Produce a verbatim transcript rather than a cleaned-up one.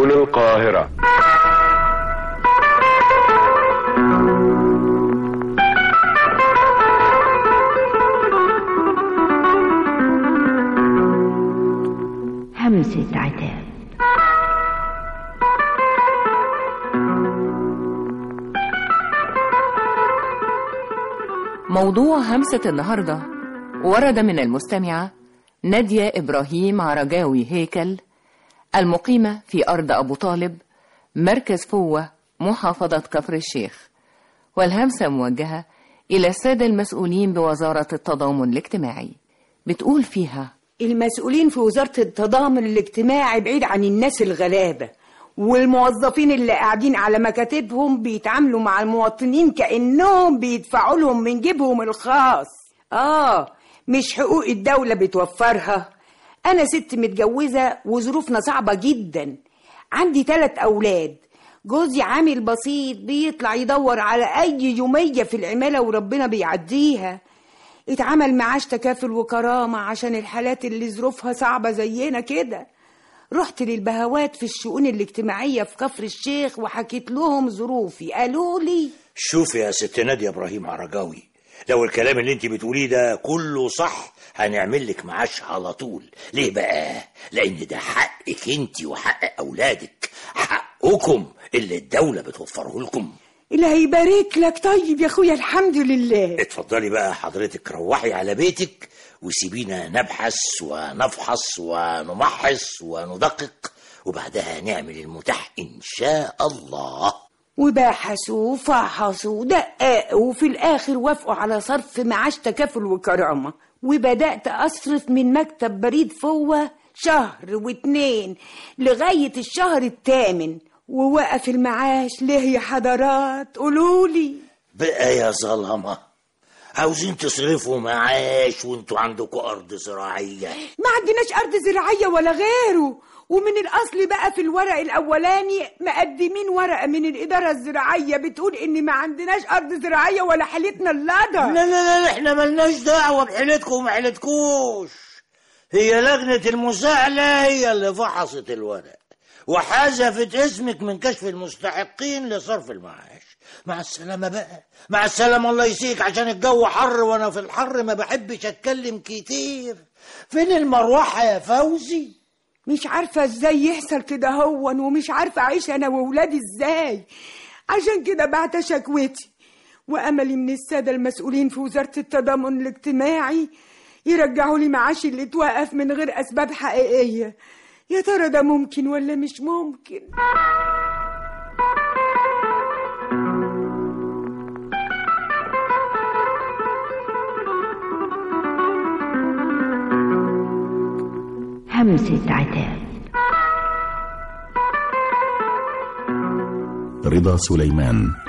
سبل القاهرة. همسة عتاب. موضوع همسة النهاردة ورد من المستمعة نادية إبراهيم عرجاوي هيكل، المقيمة في أرض أبو طالب، مركز فوة، محافظة كفر الشيخ، والهمسة موجهة إلى السادة المسؤولين بوزارة التضامن الاجتماعي. بتقول فيها: المسؤولين في وزارة التضامن الاجتماعي بعيد عن الناس الغلابة، والموظفين اللي قاعدين على مكاتبهم بيتعاملوا مع المواطنين كأنهم بيدفعوا لهم من جيبهم الخاص. آه مش حقوق الدولة بتوفرها. أنا ست متجوزة وظروفنا صعبة جدا، عندي ثلاث أولاد، جوزي عامل بسيط بيطلع يدور على أي يومية في العمالة وربنا بيعديها. اتعمل معاش تكافل وكرامة عشان الحالات اللي ظروفها صعبة زينا كده. رحت للبهوات في الشؤون الاجتماعية في كفر الشيخ وحكيت لهم ظروفي، قالوا لي: شوفي يا ست نادية إبراهيم عرجاوي، لو الكلام اللي انت بتقوليه ده كله صح هنعمل لك معاش على طول. ليه بقى؟ لأن ده حقك انت وحق أولادك، حقكم اللي الدولة بتوفره لكم. اللي هيبارك لك. طيب يا اخويا الحمد لله. اتفضلي بقى حضرتك، روحي على بيتك وسيبينا نبحث ونفحص ونمحص وندقق، وبعدها نعمل المتاح إن شاء الله. وبحثوا وفحصوا ودققوا وفي الآخر وافقوا على صرف معاش تكافل وكرامة، وبدأت أصرف من مكتب بريد فوة شهر واتنين لغاية الشهر الثامن، ووقف المعاش. ليه يا حضرات؟ قولولي بقى يا ظلمة، عاوزين تصرفوا معاش وانتوا عندكم أرض زراعية؟ ما عندناش أرض زراعية ولا غيره، ومن الأصل بقى في الورق الأولاني مقدمين ورقة من الإدارة الزراعية بتقول إن ما عندناش أرض زراعية ولا حالتنا اللدى. لا لا لا، احنا ملناش دعوة بحالتكم وما حالتكوش. هي لجنة المساءلة هي اللي فحصت الورق وحذفت اسمك من كشف المستحقين لصرف المعاش. مع السلامة بقى، مع السلامة، الله يسيك، عشان الجو حر وانا في الحر ما بحبش اتكلم كتير. فين المروحة يا فوزي؟ مش عارفة ازاي يحصل كده هون، ومش عارفة اعيش انا وولادي ازاي. عشان كده بعت شكوتي، واملي من السادة المسؤولين في وزارة التضامن الاجتماعي يرجعوا لي معاشي اللي اتوقف من غير اسباب حقيقية. يا ترى ده ممكن ولا مش ممكن؟ همسة عتاب. رضا سليمان.